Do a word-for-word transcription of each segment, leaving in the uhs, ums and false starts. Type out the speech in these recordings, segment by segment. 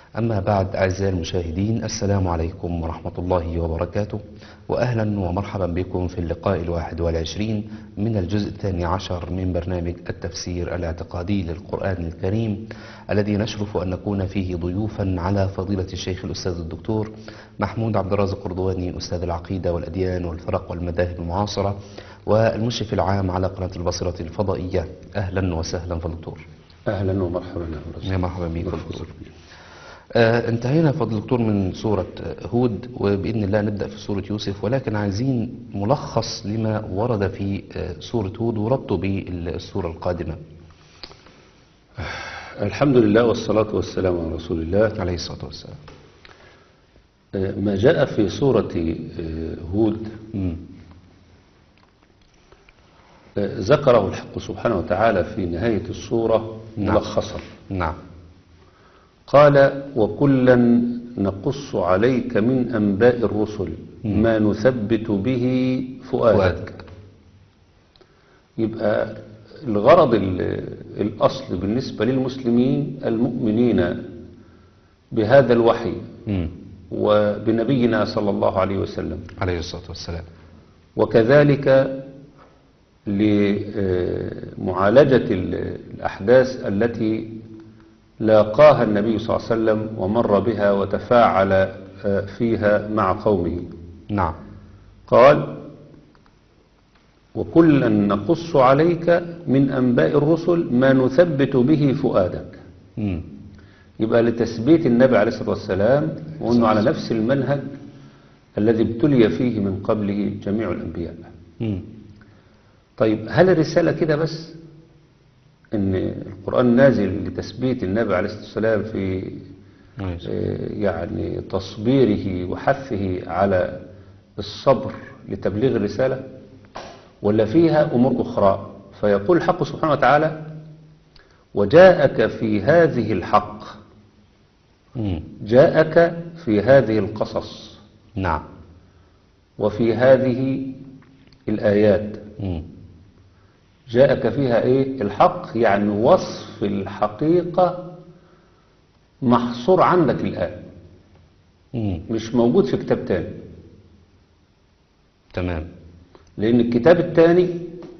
أما بعد أعزائي المشاهدين، السلام عليكم ورحمة الله وبركاته، وأهلا ومرحبا بكم في اللقاء الواحد والعشرين من الجزء الثاني عشر من برنامج التفسير الاعتقادي للقرآن الكريم، الذي نشرف أن نكون فيه ضيوفا على فضيلة الشيخ الأستاذ الدكتور محمود عبد الرازق قردواني، أستاذ العقيدة والأديان والفرق والمذاهب المعاصرة والمشرف العام على قناة البصرة الفضائية. أهلا وسهلا فالدكتور. أهلا ومرحبا يا مرحبا بك دكتور. آه انتهينا فضل الدكتور من سورة هود، وبإذن الله نبدأ في سورة يوسف، ولكن عايزين ملخص لما ورد في آه سورة هود وربطه بالسورة القادمة. الحمد لله والصلاة والسلام على رسول الله عليه الصلاة والسلام. آه ما جاء في سورة آه هود آه ذكره الحق سبحانه وتعالى في نهاية السورة نعم. ملخصا. نعم. قال: وكلا نقص عليك من أنباء الرسل ما نثبت به فؤادك. يبقى الغرض الأصل بالنسبة للمسلمين المؤمنين بهذا الوحي مم. وبنبينا صلى الله عليه وسلم عليه الصلاة والسلام، وكذلك لمعالجة الأحداث التي لاقاها النبي صلى الله عليه وسلم ومر بها وتفاعل فيها مع قومه. نعم. قال: وكلا نقص عليك من أنباء الرسل ما نثبت به فؤادك. مم. يبقى لتثبيت النبي عليه الصلاة والسلام، وأنه على نفس المنهج الذي ابتلي فيه من قبله جميع الأنبياء. مم. طيب، هل الرسالة كده بس؟ ان القرآن نازل لتثبيت النبي عليه الصلاة والسلام في يعني تصبيره وحثه على الصبر لتبليغ الرسالة، ولا فيها أمور أخرى؟ فيقول الحق سبحانه وتعالى: وجاءك في هذه الحق. جاءك في هذه القصص. نعم. وفي هذه الآيات. مم. جاءك فيها ايه الحق؟ يعني وصف الحقيقة محصور عندك الآن، مم. مش موجود في كتاب تاني. تمام. لأن الكتاب التاني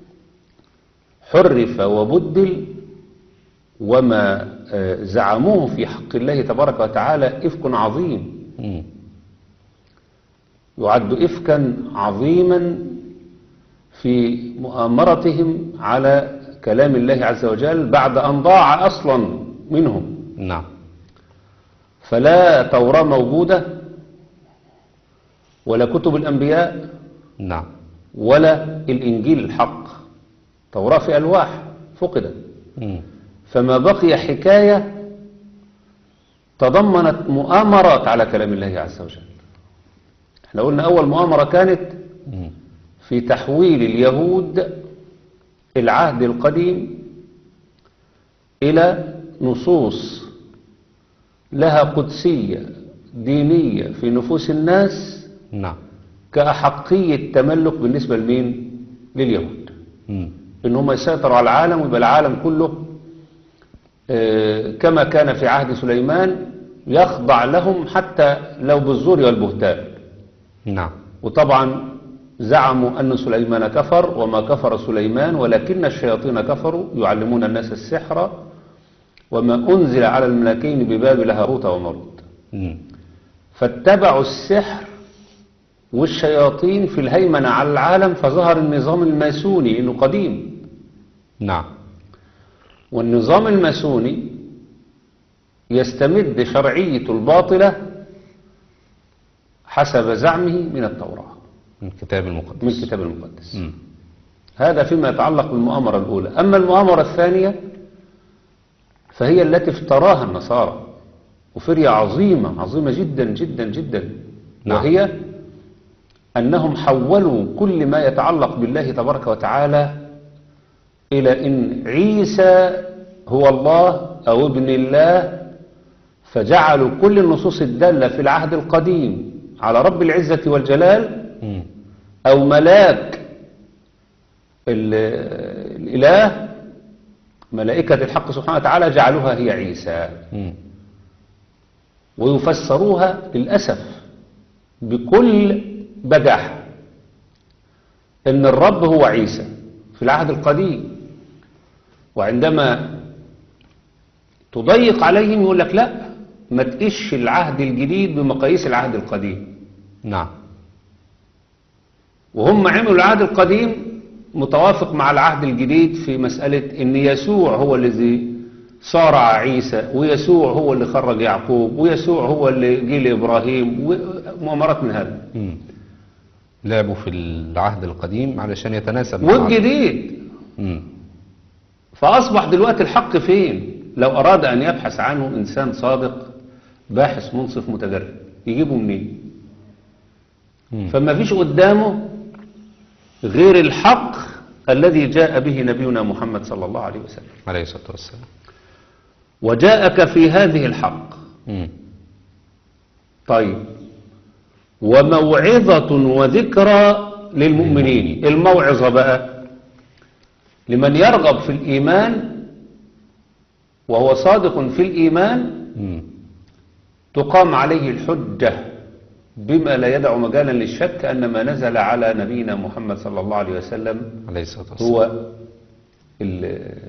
حرف وبدل، وما زعموه في حق الله تبارك وتعالى إفك عظيم. مم. يعد إفكا عظيما في مؤامرتهم على كلام الله عز وجل بعد أن ضاع أصلا منهم. نعم. فلا توراة موجودة، ولا كتب الأنبياء، نعم، ولا الإنجيل الحق. توراة في ألواح فقدت. مم. فما بقي حكاية تضمنت مؤامرات على كلام الله عز وجل. احنا قلنا أول مؤامرة كانت مم. في تحويل اليهود العهد القديم إلى نصوص لها قدسية دينية في نفوس الناس، نعم، كأحقية تملك بالنسبة لمين؟ لليهود. مم. إن هم يسيطروا على العالم، ويبقى العالم كله آه كما كان في عهد سليمان، يخضع لهم حتى لو بالزور والبهتان. نعم. وطبعا زعموا أن سليمان كفر، وما كفر سليمان ولكن الشياطين كفروا يعلمون الناس السحر وما أنزل على الملكين ببابل هاروت وماروت. فاتبعوا السحر والشياطين في الهيمنة على العالم، فظهر النظام الماسوني إنه قديم. نعم. والنظام الماسوني يستمد شرعية الباطلة حسب زعمه من التوراة، من الكتاب المقدس. من الكتاب المقدس. مم. هذا فيما يتعلق بالمؤامرة الأولى. أما المؤامرة الثانية فهي التي افتراها النصارى، وفرية عظيمة عظيمة جدا جدا جدا. نعم. وهي أنهم حولوا كل ما يتعلق بالله تبارك وتعالى إلى إن عيسى هو الله أو ابن الله، فجعلوا كل النصوص الدالة في العهد القديم على رب العزة والجلال مم. أو ملاك الإله، ملائكة الحق سبحانه وتعالى، جعلوها هي عيسى. مم. ويفسروها للأسف بكل بجاحة إن الرب هو عيسى في العهد القديم، وعندما تضيق عليهم يقول لك لا، ما تقيسش العهد الجديد بمقاييس العهد القديم. نعم. وهم عملوا العهد القديم متوافق مع العهد الجديد في مسألة إن يسوع هو الذي صارع عيسى، ويسوع هو اللي خرج يعقوب، ويسوع هو اللي جه لإبراهيم، ومؤامرات من هذا. مم. لعبوا في العهد القديم علشان يتناسب مع والجديد. مم. فأصبح دلوقتي الحق فين؟ لو أراد أن يبحث عنه إنسان صادق باحث منصف متجرد يجيبه منين؟ مم. فما فيش قدامه غير الحق الذي جاء به نبينا محمد صلى الله عليه وسلم. عليه الصلاة والسلام. وجاءك في هذه الحق. مم. طيب، وموعظة وذكرى للمؤمنين. الموعظة بقى لمن يرغب في الإيمان وهو صادق في الإيمان، مم. تقام عليه الحجة بما لا يدع مجالا للشك أن ما نزل على نبينا محمد صلى الله عليه وسلم عليه الصلاة والسلام هو ال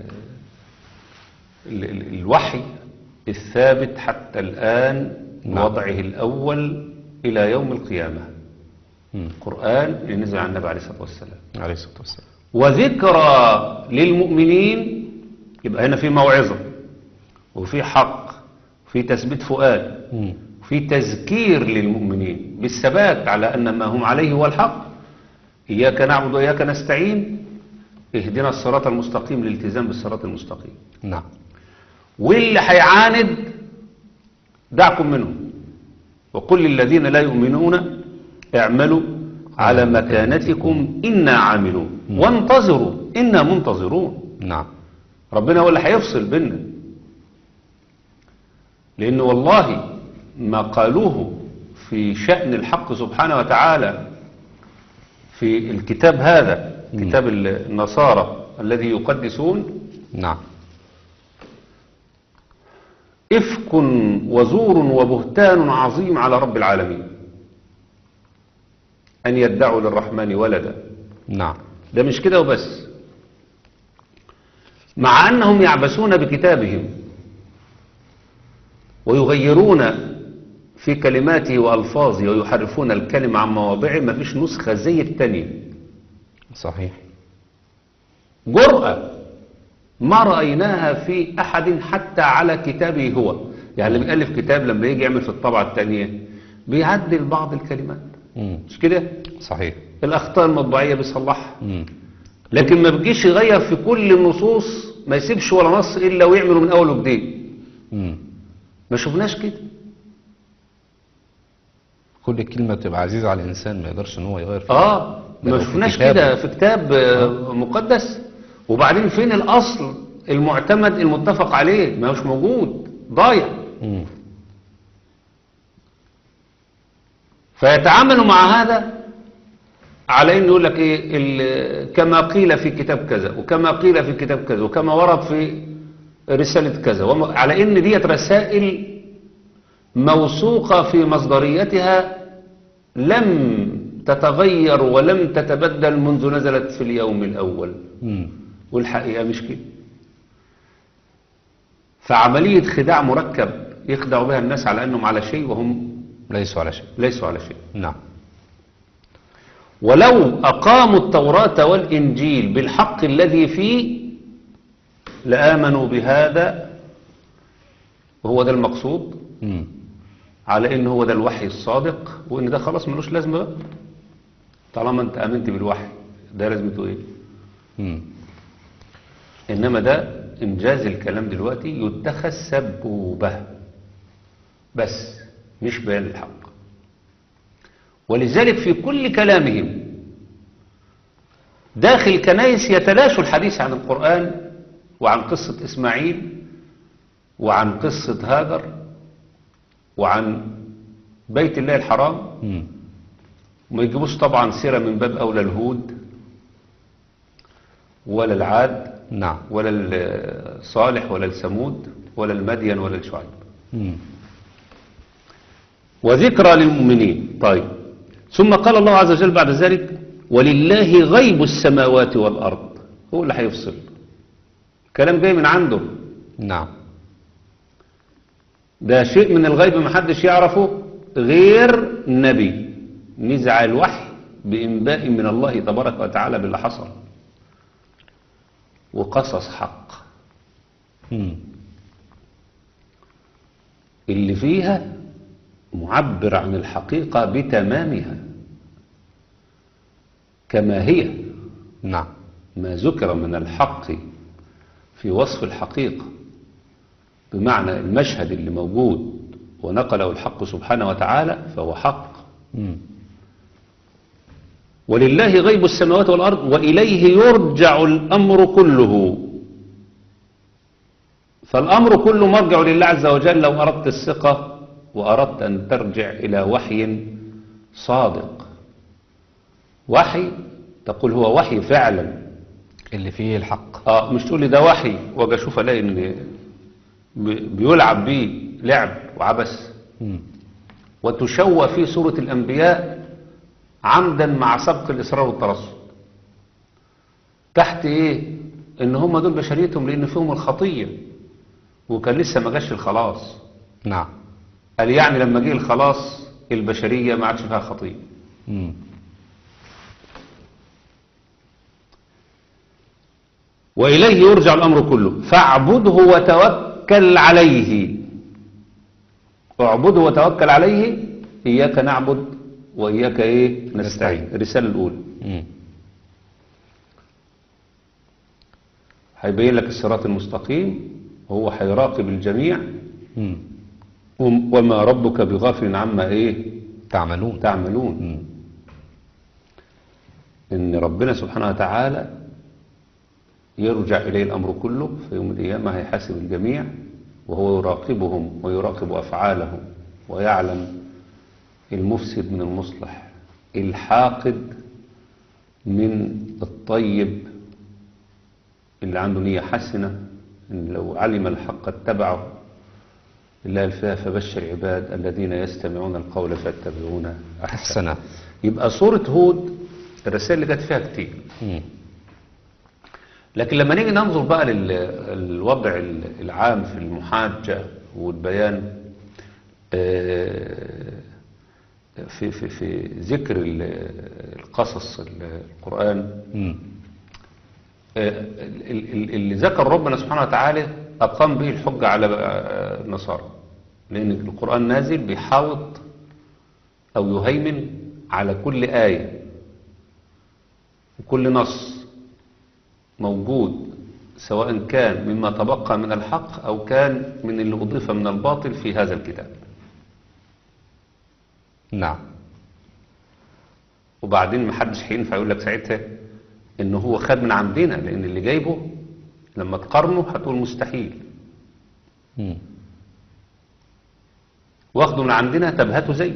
ال ال الوحي الثابت حتى الآن، نعم. وضعه الأول إلى يوم القيامة. مم. القرآن اللي نزل على النبي عليه الصلاة والسلام. عليه الصلاة والسلام. وذكرى للمؤمنين، يبقى هنا في موعظة وفي حق وفي تثبيت فؤاد مم. وفي تذكير للمؤمنين بالثبات على أن ما هم عليه هو الحق. إياك نعبد وإياك نستعين، اهدنا الصراط المستقيم، للالتزام بالصراط المستقيم. نعم. واللي هيعاند دعكم منهم، وقل للذين لا يؤمنون اعملوا على مكانتكم إنا عاملون وانتظروا إنا منتظرون. نعم. ربنا هو اللي هيفصل بيننا، لأنه والله ما قالوه في شأن الحق سبحانه وتعالى في الكتاب هذا، كتاب النصارى الذي يقدسون، نعم. إفك وزور وبهتان عظيم على رب العالمين أن يدعوا للرحمن ولدا. نعم. ده مش كده وبس، مع أنهم يعبثون بكتابهم ويغيرون في كلماته وألفاظه ويحرفون الكلمة عن مواضعه، ما فيش نسخة زي التانية. صحيح. جرأة ما رأيناها في أحد حتى على كتابه هو. يعني اللي بيألف كتاب لما يجي يعمل في الطبعة التانية بيعدل بعض الكلمات، مم. مش كده؟ صحيح. الأخطاء المطبعية بيصلحها، مم. لكن ما بيجيش يغير في كل النصوص، ما يسيبش ولا نص إلا ويعمله من أول وجديد. مم. ما شفناش كده. كل كلمة تبقى عزيزة على الإنسان ما يقدرش إن هو يغير فيها. آه ده ما لو في شفناش كتاب. كده في كتاب آه، مقدس. وبعدين فين الأصل المعتمد المتفق عليه؟ ما هوش موجود، ضايع. مم. فيتعاملوا مع هذا على انه يقول لك ايه ال- كما قيل في كتاب كذا، وكما قيل في كتاب كذا، وكما ورد في رسالة كذا، وم- على ان ديت رسائل موثوقة في مصدريتها لم تتغير ولم تتبدل منذ نزلت في اليوم الأول. مم. والحقيقة مش كده. فعملية خداع مركب يخدعوا بها الناس على أنهم على شيء وهم ليسوا على شيء. ليسوا على شيء. نعم. ولو أقاموا التوراة والإنجيل بالحق الذي فيه لآمنوا بهذا، وهو ده المقصود، مم. على إن هو ده الوحي الصادق، وإن ده خلاص ملوش لازمة بقى. طالما أنت آمنت بالوحي ده لازمته إيه؟ مم. إنما ده إنجاز الكلام دلوقتي يتخذ سبوبة بس، مش بيان الحق. ولذلك في كل كلامهم داخل الكنائس يتلاشوا الحديث عن القرآن وعن قصة إسماعيل وعن قصة هاجر وعن بيت الله الحرام، مم. وما يجيبوش طبعا سيرة من باب أولى الهود ولا العاد نعم. ولا الصالح ولا الثمود ولا المدين ولا الشعيب. مم. وذكرى للمؤمنين. طيب، ثم قال الله عز وجل بعد ذلك ولله غيب السماوات والأرض، هو اللي هيفصل. كلام جاي من عنده، نعم. ده شيء من الغيب محدش يعرفه غير النبي. نزع الوحي بإنباء من الله تبارك وتعالى باللي حصل، وقصص حق مم. اللي فيها معبر عن الحقيقة بتمامها كما هي. نعم. ما ذكر من الحق في وصف الحقيقة بمعنى المشهد اللي موجود ونقله الحق سبحانه وتعالى فهو حق. مم. ولله غيب السماوات والأرض وإليه يرجع الأمر كله. فالأمر كله مرجع لله عز وجل. لو أردت الثقة وأردت أن ترجع إلى وحي صادق، وحي تقول هو وحي فعلا اللي فيه الحق. آه مش تقول لي ده وحي واجي اشوف الاقي ان بيلعب بيه لعب وعبث، مم. وتشوى في سورة الأنبياء عمدا مع سبق الإصرار والترصد. تحت ايه؟ ان هم دول بشريتهم لان فيهم الخطية وكان لسه ما جاش الخلاص. نعم. قال يعني لما جه الخلاص البشرية ما عادش فيها خطية. مم. وإليه يرجع الأمر كله فاعبده وتوكل عليه. اعبده وتوكل عليه، إياك نعبد وإياك إيه نستعين. الرسالة الأولى مم. هيبين لك الصراط المستقيم، وهو هيراقب الجميع. مم. وما ربك بغافل عما إيه تعملون. تعملون. مم. إن ربنا سبحانه وتعالى يرجع إليه الأمر كله في يوم القيامة، هيحاسب الجميع وهو يراقبهم ويراقب أفعالهم ويعلم المفسد من المصلح، الحاقد من الطيب، اللي عنده نية حسنة إن لو علم الحق اتبعه. الله الفيها فبشر عباد الذين يستمعون القول فيتبعون أحسنه. أحسنه. يبقى سورة هود الرسائل اللي جت فيها كتير. مم. لكن لما نيجي ننظر بقى للوضع العام في المحاجة والبيان في في في ذكر القصص القرآن، مم. اللي ذكر ربنا سبحانه وتعالى أقام به الحجة على النصارى، لأن القرآن نازل بيحاوط أو يهيمن على كل آية وكل نص موجود، سواء كان مما تبقى من الحق أو كان من اللي أضيف من الباطل في هذا الكتاب. نعم. وبعدين محدش هينفع يقول لك ساعتها إنه هو خد من عندنا، لأن اللي جايبه لما تقارنه هتقول مستحيل. مم. واخده من عندنا، طب هاتوا زي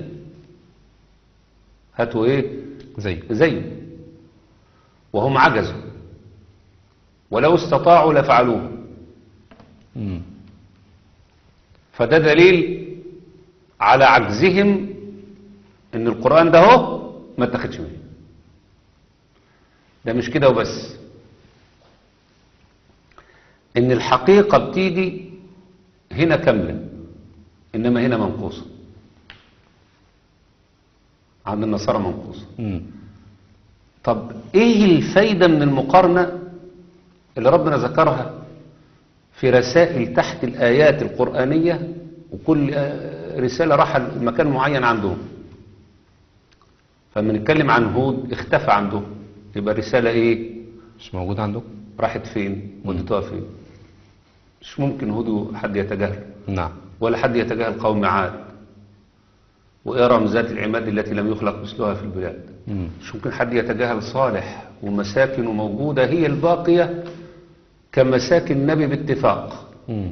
هاتوا ايه زي زي وهم عجزوا، ولو استطاعوا لفعلوه. مم. فده دليل على عجزهم ان القرآن ده هو ما اتخدش منه. ده مش كده وبس، ان الحقيقة بتيجي هنا كاملة انما هنا منقوصة، عند النصارى منقوصة. مم. طب ايه الفايدة من المقارنة اللي ربنا ذكرها في رسائل تحت الآيات القرآنية، وكل رسالة راح مكان معين عندهم؟ فلما نتكلم عن هود اختفى عندهم، يبقى الرسالة ايه مش موجود عندكم؟ راحت فين ودتوها فين؟ مش ممكن هود حد يتجاهل، نعم. ولا حد يتجاهل قوم عاد وإرم ذات العماد التي لم يخلق مثلها في البلاد. مم. مش ممكن حد يتجاهل صالح ومساكن موجودة هي الباقية كمساكن النبي باتفاق. مم.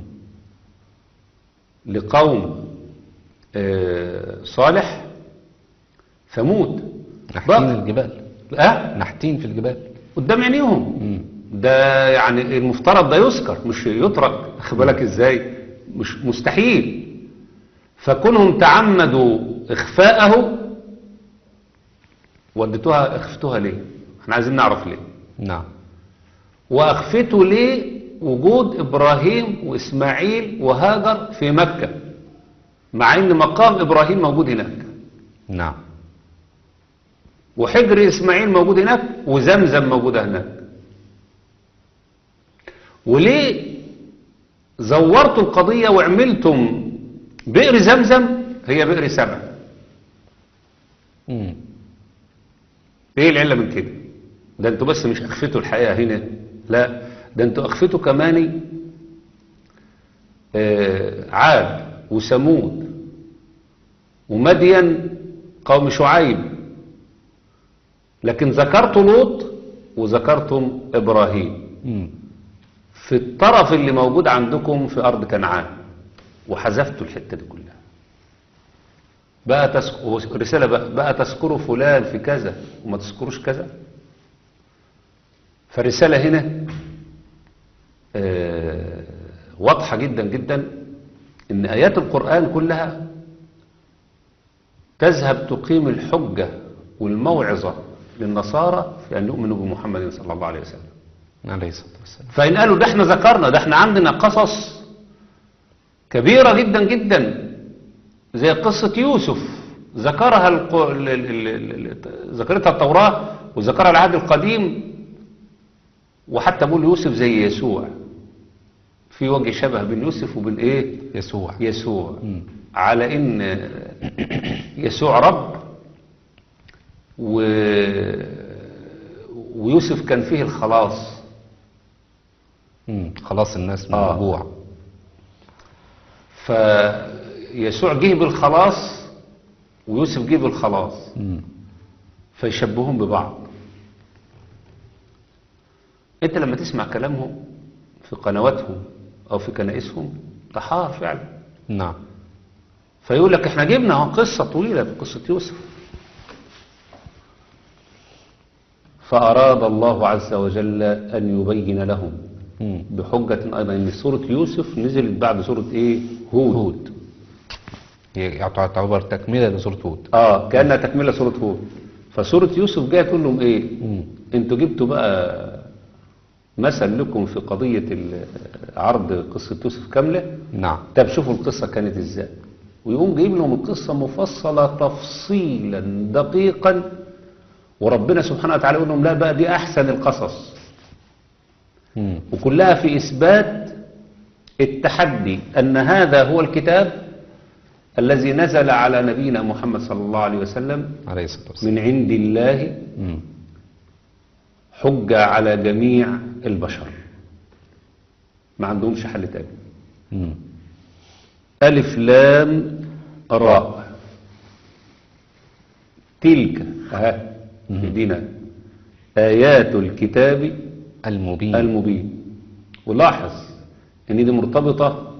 لقوم آه صالح ثمود نحتين الجبال. أه؟ نحتين في الجبال قدام عينيهم. مم. ده يعني المفترض ده يذكر مش يترك، خد بالك ازاي؟ مش مستحيل. فكونهم تعمدوا إخفاءه وديتوها اخفتوها ليه؟ احنا عايزين نعرف ليه. نعم. وأخفتوا ليه وجود إبراهيم وإسماعيل وهاجر في مكة مع إن مقام إبراهيم موجود هناك، نعم. وحجر إسماعيل موجود هناك، وزمزم موجودة هناك. وليه زورتوا القضية وعملتم بئر زمزم هي بئر سبع؟ مم. ايه العلة من كده؟ ده انتوا بس مش اخفتوا الحقيقة هنا، لا ده انتوا اخفتوا كمان آه عاد وثمود ومدين قوم شعيب، لكن ذكرتوا لوط وذكرتم ابراهيم مم. في الطرف اللي موجود عندكم في ارض كنعان، وحذفتوا الحتة دي كلها. بقى تسك... رسالة بقى, بقى تذكروا فلان في كذا وما تذكروش كذا. فالرسالة هنا آه واضحة جدا جدا ان ايات القرآن كلها تذهب تقيم الحجة والموعظة للنصارى في ان يؤمنوا بمحمد صلى الله عليه وسلم عليه الصلاة والسلام. فإن قالوا ده احنا ذكرنا، ده احنا عندنا قصص كبيرة جدا جدا زي قصة يوسف ذكرها الق... ال... ال... ال... ال... ذكرتها التوراة وذكرها العهد القديم، وحتى بقول يوسف زي يسوع، في وجه شبه بين يوسف وبين ايه؟ يسوع. يسوع. مم. على ان يسوع رب و... ويوسف كان فيه الخلاص. مم. خلاص الناس من آه. الجوع. فيسوع جه بالخلاص ويوسف جه بالخلاص، مم. فيشبههم ببعض. انت لما تسمع كلامهم في قنواتهم او في كنائسهم تحار فعلا. نعم. فيقول لك احنا جبنا اهو قصة طويلة في قصة يوسف. فأراد الله عز وجل أن يبين لهم مم. بحجة أيضا أن سورة يوسف نزلت بعد سورة إيه؟ هود, هود. هي تعتبر تكملة لسورة هود. آه كأنها تكملة سورة هود. فسورة يوسف جاء تقول لهم إيه؟ مم. أنتوا جبتوا بقى مثل لكم في قضية عرض قصة يوسف كاملة. نعم. طب شوفوا القصة كانت إزاي، ويقوم جايب لهم القصة مفصلة تفصيلا دقيقا، وربنا سبحانه وتعالى يقول لهم لا بقى دي أحسن القصص. مم. وكلها في إثبات التحدي أن هذا هو الكتاب الذي نزل على نبينا محمد صلى الله عليه وسلم عليه الصلاة والسلام من عند الله مم. حجة على جميع البشر، ما عندهمش حل تاني. مم. ألف لام راء تلك ها دينا آيات الكتاب المبين. المبين. ولاحظ ان دي مرتبطة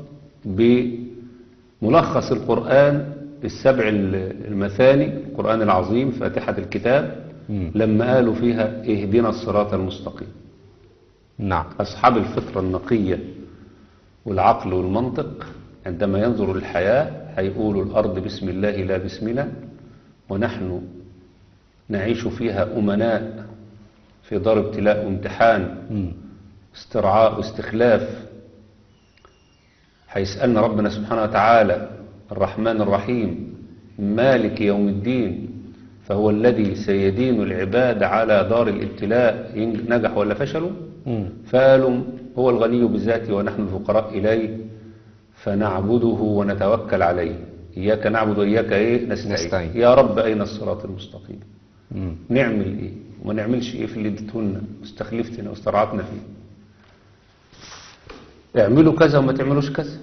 بملخص القرآن السبع المثاني، القرآن العظيم فاتحة الكتاب، مم. لما قالوا فيها اهدنا الصراط المستقيم. نعم. أصحاب الفطرة النقية والعقل والمنطق عندما ينظروا للحياة هيقولوا الأرض بسم الله لا بسمنا، ونحن نعيش فيها أمناء في دار ابتلاء وامتحان مم. استرعاء واستخلاف. هيسألنا ربنا سبحانه وتعالى الرحمن الرحيم مالك يوم الدين، فهو الذي سيدين العباد على دار الابتلاء نجح ولا فشلوا. مم. فقالوا هو الغني بذاته ونحن الفقراء إليه فنعبده ونتوكل عليه. إياك نعبد وإياك إيه نستعين. نستعين. يا رب أين الصراط المستقيم؟ مم. نعمل إيه وما نعملش إيه في اللي اديتهولنا واستخلفتنا واسترعتنا فيه؟ اعملوا كذا وما تعملوش كذا.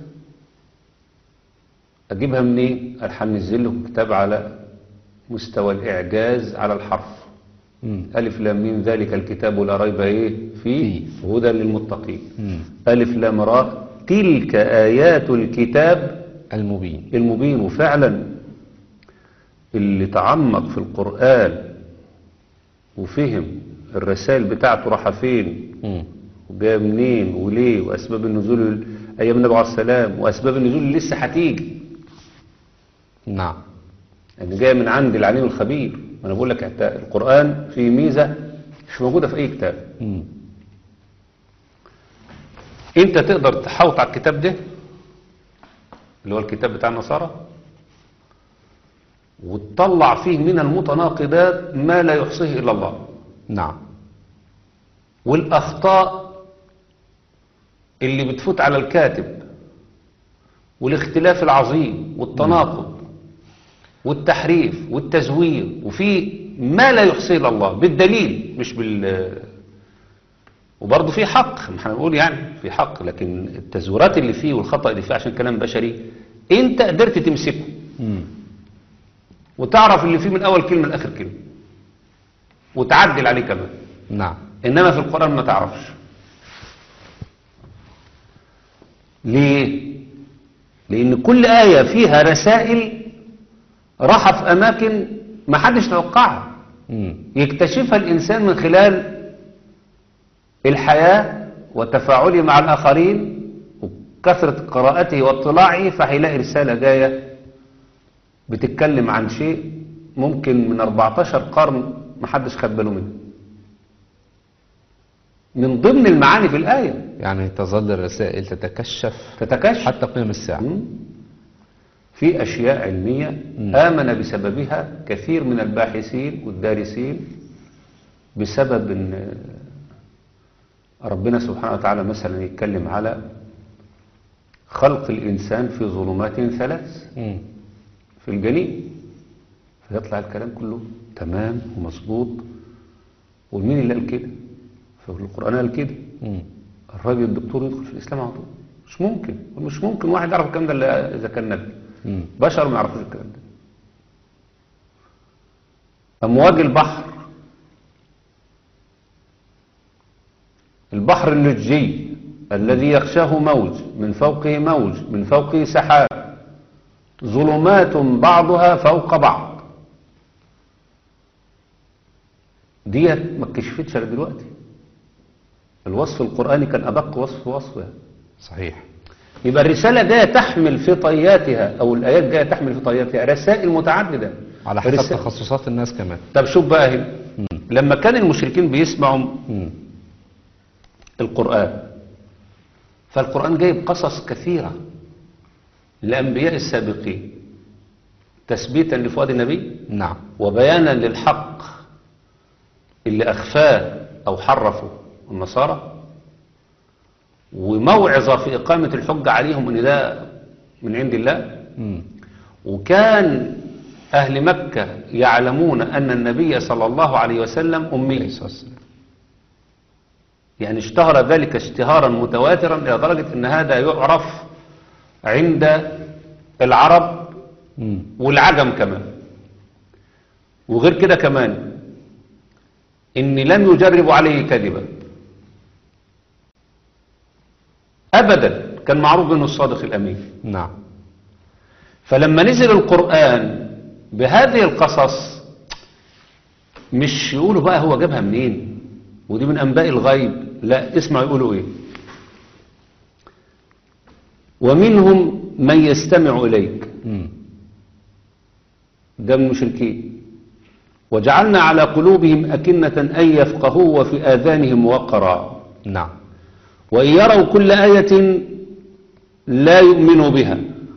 أجيبها منين؟ هننزل لكم كتاب على مستوى الإعجاز على الحرف. مم. ألف لام ميم ذلك الكتاب لا ريب إيه فيه هدى للمتقين. مم. ألف لام راء تلك آيات الكتاب المبين. المبين. وفعلا اللي تعمق في القرآن وفهم الرسائل بتاعته راح فين مم. وجاء منين وليه وأسباب النزول أيام النبي عليه السلام وأسباب النزول اللي لسه هتيجي. نعم. ان جايه من عند العليم الخبير. انا بقول لك القرآن فيه ميزة مش موجودة في اي كتاب. مم. انت تقدر تحوط على الكتاب ده اللي هو الكتاب بتاع النصارى وتطلع فيه من المتناقضات ما لا يحصيه الا الله. نعم. والاخطاء اللي بتفوت على الكاتب والاختلاف العظيم والتناقض والتحريف والتزوير وفي ما لا يحصيه الا الله بالدليل مش بال وبرضه في حق، احنا بنقول يعني في حق، لكن التزويرات اللي فيه والخطأ اللي فيه عشان كلام بشري انت قدرت تمسكه مم. وتعرف اللي فيه من اول كلمة لاخر كلمة وتعدل عليه كمان. نعم. انما في القرآن ما تعرفش. ليه؟ لان كل آية فيها رسائل راح في اماكن ما حدش توقعها مم. يكتشفها الانسان من خلال الحياة وتفاعله مع الآخرين وكثرة قراءته واطلاعه، فهيلاقي رسالة جاية بتتكلم عن شيء ممكن من أربعتاشر قرن محدش خد باله منه من ضمن المعاني في الآية. يعني تظل الرسائل تتكشف تتكشف حتى قيام الساعة. مم. في أشياء علمية مم. آمن بسببها كثير من الباحثين والدارسين بسبب أن ربنا سبحانه وتعالى مثلا يتكلم على خلق الإنسان في ظلمات ثلاث مم. في الجنين، فيطلع الكلام كله تمام ومظبوط. ومين اللي قال كده؟ في القرآن قال كده. مم. الراجل الدكتور يدخل في الإسلام على طول. مش ممكن مش ممكن واحد يعرف الكلام ده إلا إذا كان نبي. مم. بشر ما يعرفوش الكلام ده. أمواج البحر، البحر اللجي الذي يغشاه موج من فوقه موج من فوقه سحاب ظلمات بعضها فوق بعض، ديت ما اتكشفتش غير دلوقتي. الوصف القرآني كان أدق وصف وصفها. صحيح. يبقى الرسالة جاية تحمل في طياتها أو الآيات جاية تحمل في طياتها رسائل متعددة على حسب رسائل. تخصصات الناس كمان. طب شوف بقى هنا لما كان المشركين بيسمعوا مم. القرآن، فالقرآن جايب قصص كثيرة للأنبياء السابقين تثبيتا لفؤاد النبي نعم. وبيانا للحق اللي أخفاه أو حرفه النصارى، وموعظة في إقامة الحجة عليهم إن ده من عند الله. مم. وكان أهل مكة يعلمون أن النبي صلى الله عليه وسلم أمي، يعني اشتهر ذلك اشتهارا متواترا إلى درجة أن هذا يعرف عند العرب مم. والعجم كمان. وغير كده كمان إن لم يجربوا عليه كذبا أبدا، كان معروف أنه الصادق الأمين. نعم. فلما نزل القرآن بهذه القصص مش يقولوا بقى هو جابها منين ودي من أنباء الغيب، لا، اسمع يقولوا إيه: ومنهم من يستمع إليك، مم. ده من المشركين، وجعلنا على قلوبهم أكنة أن يفقهوا وفي آذانهم وقرا، نعم. وإن يروا كل آية لا يؤمنوا بها.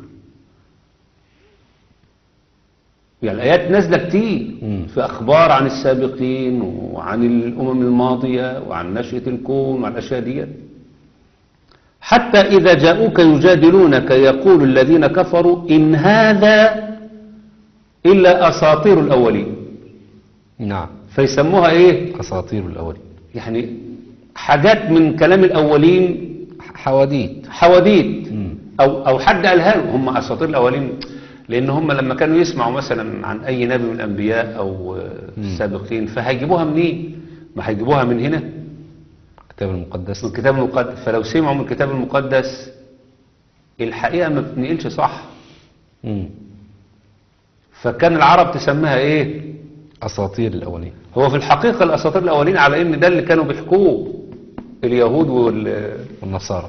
يعني الآيات نازلة كتير مم. في أخبار عن السابقين وعن الأمم الماضية وعن نشأة الكون وعن الأشياء دي، حتى إذا جاءوك يجادلونك يقول الذين كفروا إن هذا إلا أساطير الأولين. نعم. فيسموها إيه؟ أساطير الأولين، يعني حاجات من كلام الأولين، حواديت. حواديت، مم. أو أو حد قالها لهم. هم أساطير الأولين لأن هم لما كانوا يسمعوا مثلا عن أي نبي من الأنبياء أو السابقين فهيجيبوها منين؟ ما هيجيبوها من هنا، الكتاب المقدس. من الكتاب المقدس. فلو سمعوا من الكتاب المقدس الحقيقة ما بتنقلش صح. مم. فكان العرب تسميها إيه؟ أساطير الأولين. هو في الحقيقة الأساطير الأولين على إن ده اللي كانوا بيحكوه اليهود وال والنصارى.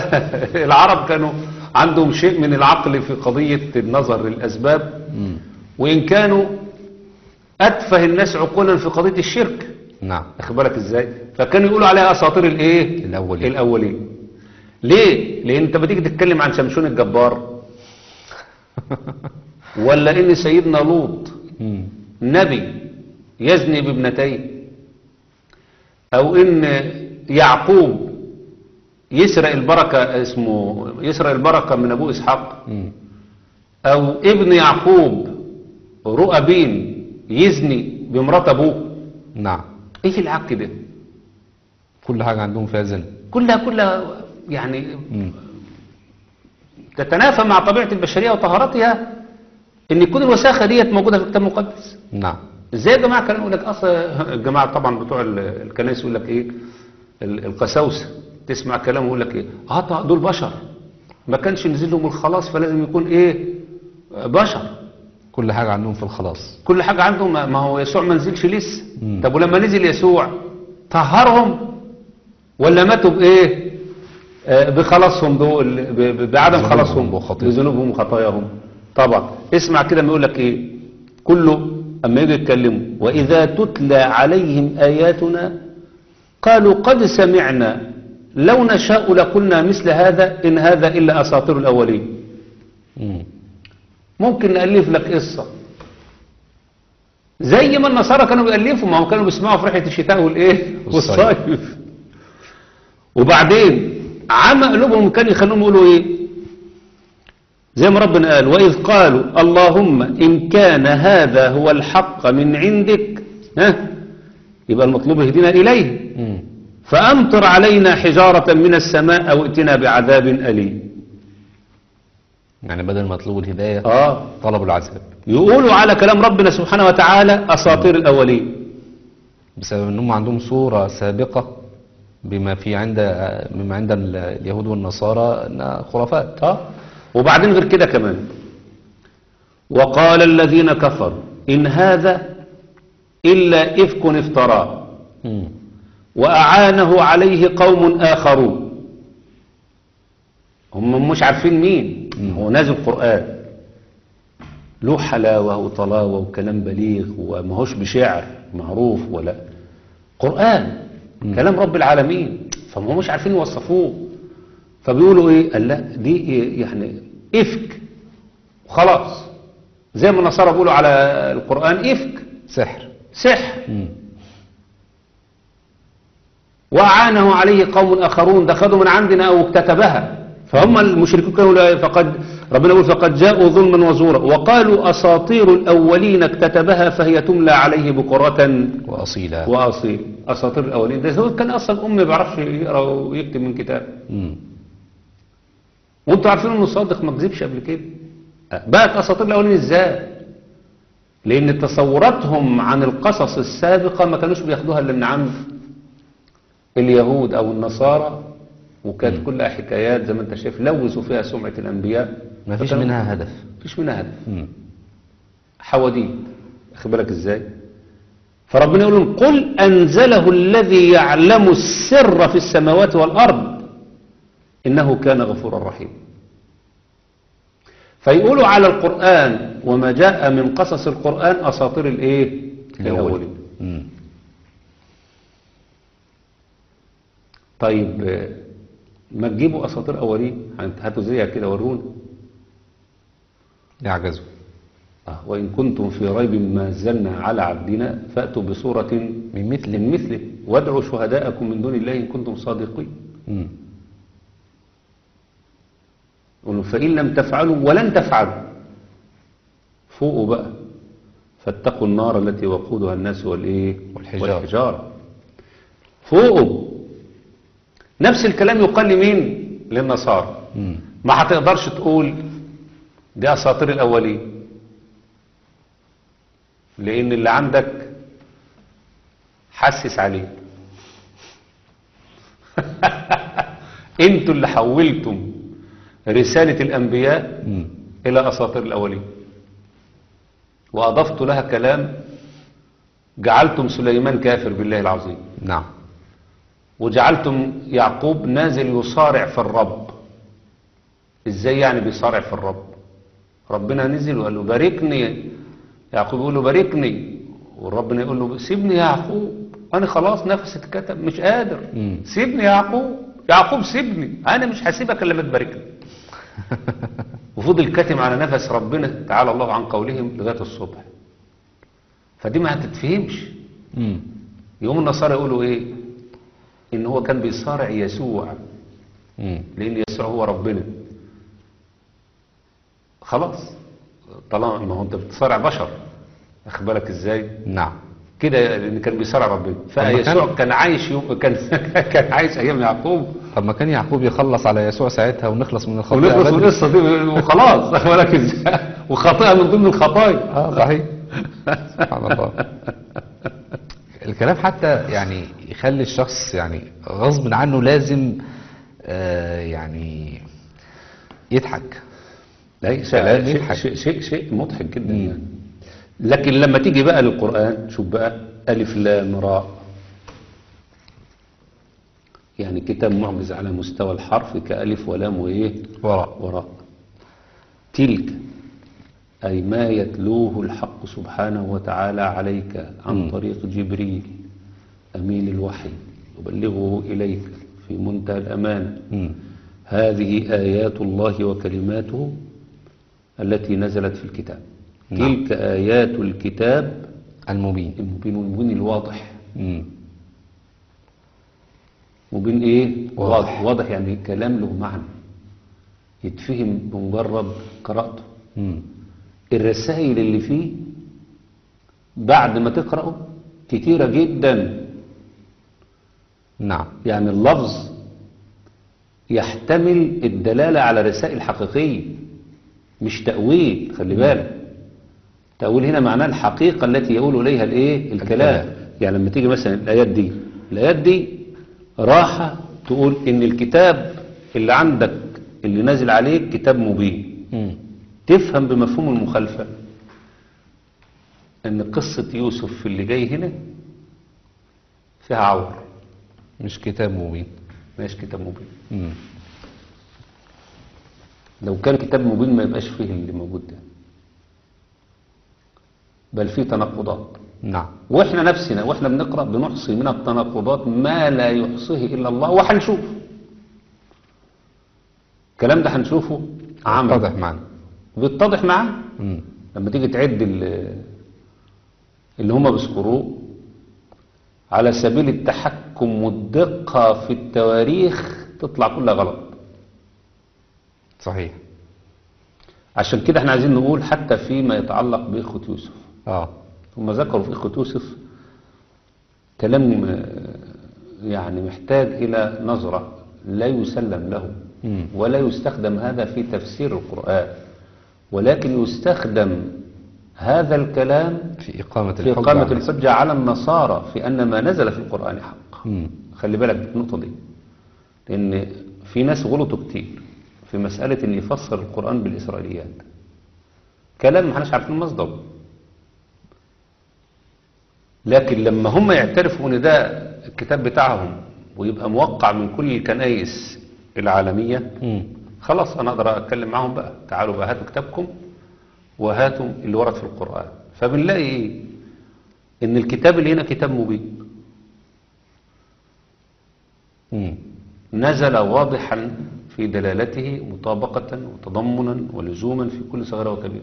فالعرب كانوا عندهم شيء من العقل في قضية النظر للأسباب، مم. وإن كانوا أتفه الناس عقولا في قضية الشرك، نعم. أخد بالك إزاي؟ فكانوا يقولوا عليها أساطير الإيه؟ الأولين. الأولين. ليه؟ لأن أنت بتيجي تتكلم عن شمشون الجبار ولا إن سيدنا لوط مم. نبي يزني بابنتيه، أو إن يعقوب يسرق البركة، اسمه يسرق البركة من أبوه إسحاق، مم. أو ابن يعقوب رؤبين يزني بمرات أبوه. نعم. إيه العك ده؟ كل حاجة عندهم فيها زنا. كلها كلها يعني مم. تتنافى مع طبيعة البشرية وطهارتها إن يكون الوساخة ديت موجودة في الكتاب المقدس. نعم. ازاي يا جماعة كانوا يقول لك أصلا الجماعة طبعا بتوع ال- الكنائس يقول لك إيه ال- القساوسة، تسمع كلامه يقول لك إيه اه طب دول بشر، ما كانش نزل لهم الخلاص فلازم يكون إيه بشر. كل حاجة عندهم في الخلاص. كل حاجة عندهم، ما ما هو يسوع ما نزلش لسه. مم. طب ولما نزل يسوع طهرهم ولا ماتوا بإيه؟ آه، بخلاصهم دول، ب- ب- بعدم بذنوبهم خلاصهم وخطاياهم. بذنوبهم وخطاياهم. طبعا اسمع كده ما يقول لك ايه كله اما يجي يتكلموا واذا تتلى عليهم اياتنا قالوا قد سمعنا لو نشاء لقلنا مثل هذا ان هذا الا اساطير الاولين. مم. ممكن نالف لك قصه زي ما النصارى كانوا بيالفوا، ما هم كانوا بيسمعوا في رحله الشتاء والايه والصيف. والصيف، وبعدين عمى قلوبهم كان يخلوهم يقولوا ايه زي ما ربنا قال وإذ قالوا اللهم إن كان هذا هو الحق من عندك، ها يبقى المطلوب اهدنا إليه مم. فأمطر علينا حجارة من السماء أو ائتنا بعذاب أليم. يعني بدل ما يطلبوا الهداية آه طلبوا العذاب، يقولوا على كلام ربنا سبحانه وتعالى أساطير الأولين. بسبب أنهم عندهم صورة سابقة بما في عند بما عند ال- اليهود والنصارى أنها خرافات. آه وبعدين غير كده كمان وقال الذين كفروا إن هذا إلا إفك افتراه مم. وأعانه عليه قوم آخرون. هم مش عارفين مين هو نازل قرآن له حلاوة وطلاوة وكلام بليغ وماهوش بشعر معروف ولا قرآن كلام رب العالمين، فهم مش عارفين يوصفوه فبيقولوا ايه قال لا دي إيه يعني إفك وخلاص، زي ما النصارى بيقولوا على القرآن إفك سحر. سحر. مم. وأعانه عليه قوم آخرون ده خدوا من عندنا أو اكتتبها، فهم المشركون كانوا لا- فقد ربنا يقول فقد جاءوا ظلما وزورا وقالوا أساطير الأولين اكتتبها فهي تملى عليه بكرة وأصيلا. وأصيل. أساطير الأولين ده زود كان أصلا أم ما بيعرفش يقرأ ويكتب من كتاب، مم. وانتوا عارفين انه صادق ما كذبش قبل كده. بقت أساطير الأولين ازاي؟ لأن تصوراتهم عن القصص السابقة ما كانوش بياخدوها إلا من عند اليهود أو النصارى، وكانت كلها حكايات زي ما انت شايف لوثوا فيها سمعة الأنبياء، ما فيش فكانوا- منها هدف. مفيش منها هدف، مم. حواديت. أخد بالك ازاي؟ فربنا يقول لهم قل أنزله الذي يعلم السر في السماوات والأرض إنه كان غفورا رحيما. فيقولوا على القرآن وما جاء من قصص القرآن أساطير الإيه؟ الأولين. مم. طيب آه، ما تجيبوا أساطير أولين هاتوا زيها كده ورونا. يعجزوا. آه، وإن كنتم في ريب مما نزلنا على عبدنا فأتوا بصورة من مثل. من مثله وادعوا شهداءكم من دون الله إن كنتم صادقين. مم. يقولوا فإن لم تفعلوا ولن تفعلوا فوقوا بقى فاتقوا النار التي وقودها الناس والإيه والحجارة. والحجارة. فوقوا. نفس الكلام يقال لمين؟ للنصارى. مم. ما هتقدرش تقول دي أساطير الأولين لأن اللي عندك حسس عليه. انتوا اللي حولتم رسالة الأنبياء مم. إلى أساطير الأولين وأضفت لها كلام جعلتم سليمان كافر بالله العظيم، نعم. وجعلتم يعقوب نازل يصارع في الرب. ازاي يعني بيصارع في الرب؟ ربنا نزل وقال له باركني يعقوب يقول له باركني، وربنا يقول له سيبني يا يعقوب، انا خلاص نفسي اتكتب مش قادر، مم. سيبني يا يعقوب، يعقوب سيبني، انا مش هسيبك الا لما تباركني. وفضل كاتم على نفس ربنا تعالى الله عن قولهم لغايه الصبح. فدي ما هتتفهمش. مم. يوم النصارى يقولوا ايه؟ ان هو كان بيصارع يسوع، مم. لان يسوع هو ربنا. خلاص طالما ما هو انت بتصارع بشر، واخد بالك ازاي؟ نعم. كده لان كان بيصارع ربنا. ما فيسوع كان- كان عايش يوم كان كان عايش ايام يعقوب، طب ما كان يعقوب يخلص على يسوع ساعتها ونخلص من الخطيئة ونخلص من بدري. القصه دي وخلاص، واخد بالك ازاي؟ وخطيئه من ضمن الخطايا. اه صحيح. سبحان الله. الكلام حتى يعني يخلي الشخص يعني غصب عنه لازم آه يعني يضحك. لا كلام شيء يضحك. شيء شيء, شيء مضحك جدا مم. يعني. لكن لما تيجي بقى للقرآن شوف بقى ألف لام راء، يعني كتاب معجز على مستوى الحرف كألف ولام وإيه وراء. وراء. تلك أي ما يتلوه الحق سبحانه وتعالى عليك عن مم. طريق جبريل أمين الوحي يبلغه إليك في منتهى الأمانة. مم. هذه آيات الله وكلماته التي نزلت في الكتاب. نعم. تلك آيات الكتاب المبين. المبين، والمبين الواضح. مم. مبين ايه؟ واضح. واضح, واضح يعني كلام له معنى يتفهم بمجرد قراءته. مم. الرسائل اللي فيه بعد ما تقرأه كتيرة جدا، نعم. يعني اللفظ يحتمل الدلالة على رسائل حقيقية مش تأويل. خلي بالك، تأويل هنا معناه الحقيقة التي يقول إليها الايه الكلام. الكلام. يعني لما تيجي مثلا الآيات دي الآيات دي راحة تقول إن الكتاب اللي عندك اللي نازل عليك كتاب مبين، مم. تفهم بمفهوم المخالفة إن قصة يوسف في اللي جاي هنا فيها عور، مش كتاب مبين. مش كتاب مبين. مم. لو كان كتاب مبين ما يبقاش فيه اللي موجود ده، بل فيه تناقضات. نعم. واحنا نفسنا واحنا بنقرأ بنحصي من التناقضات ما لا يحصيه إلا الله، وهنشوف الكلام ده هنشوفه عمل واضح معنا. بيتضح معاه. مم. لما تيجي تعد ال- اللي هم بيذكروه على سبيل التحكم والدقة في التواريخ تطلع كلها غلط. صحيح. عشان كده احنا عايزين نقول حتى فيما يتعلق بإخوة يوسف، اه. هم ذكروا في إخوة يوسف كلام آه، يعني محتاج إلى نظرة لا يسلم له، مم. ولا يستخدم هذا في تفسير القرآن، ولكن يستخدم هذا الكلام في إقامة في الحجة. إقامة على الناس. الحجة على النصارى في أن ما نزل في القرآن حق. مم. خلي بالك بالنقطة دي، لأن في ناس غلطوا كتير في مسألة أن يفسر القرآن بالإسرائيليات، كلام ما احناش عارفين مصدره. لكن لما هم يعترفوا أن ده الكتاب بتاعهم ويبقى موقع من كل الكنائس العالمية، مم. خلاص أنا أقدر أتكلم معهم بقى، تعالوا بقى هاتوا كتابكم وهاتوا اللي ورد في القرآن. فبنلاقي إيه؟ إن الكتاب اللي هنا كتاب مبين، مم. نزل واضحا في دلالته مطابقة وتضمنا ولزوما في كل صغيرة وكبيرة.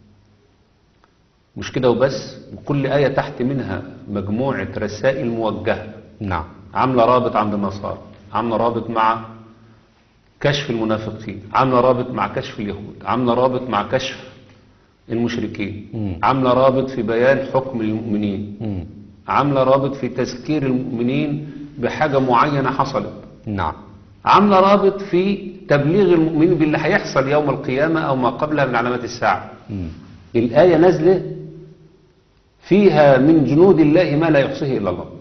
مش كده وبس، وكل آية تحت منها مجموعة رسائل موجهة، نعم. عاملة رابط عند النصارى، عاملة رابط مع كشف المنافقين، عاملة رابط مع كشف اليهود، عاملة رابط مع كشف المشركين، مم. عاملة رابط في بيان حكم المؤمنين، مم. عاملة رابط في تذكير المؤمنين بحاجة معينة حصلت، نعم. عاملة رابط في تبليغ المؤمنين باللي هيحصل يوم القيامة أو ما قبلها من علامات الساعة. مم. الآية نازلة فيها من جنود الله ما لا يحصيه إلا الله.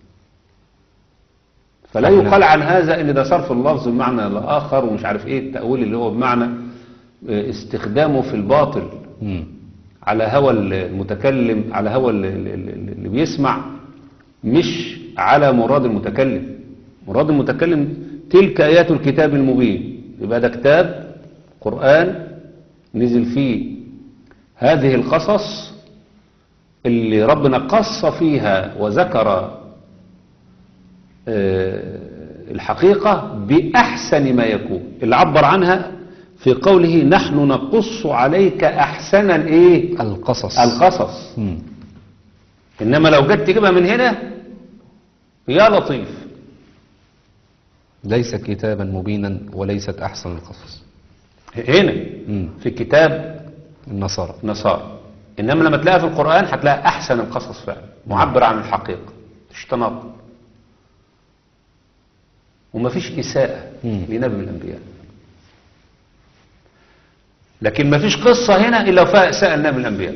فلا نعم. يقال عن هذا ان ده صرف اللفظ بمعنى الآخر ومش عارف ايه التأويل اللي هو بمعنى اه، استخدامه في الباطل مم. على هوى المتكلم، على هوى ال- ال- ال- اللي بيسمع، مش على مراد المتكلم. مراد المتكلم تلك آيات الكتاب المبين، يبقى ده كتاب قرآن نزل فيه هذه القصص اللي ربنا قص فيها وذكر الحقيقة بأحسن ما يكون، اللي عبر عنها في قوله نحن نقص عليك أحسن الإيه؟ القصص القصص. مم. إنما لو جت تجيبها من هنا يا لطيف، ليس كتابا مبينا وليست أحسن القصص هنا مم. في كتاب النصارى. نصارى. إنما لما تلاقيها في القرآن هتلاقي أحسن القصص فعلا، معبر عن الحقيقة، مش تناقض وما فيش إساءة مم. لنبي من الأنبياء. لكن ما فيش قصة هنا إلا وفيها إساءة لنبي من الأنبياء،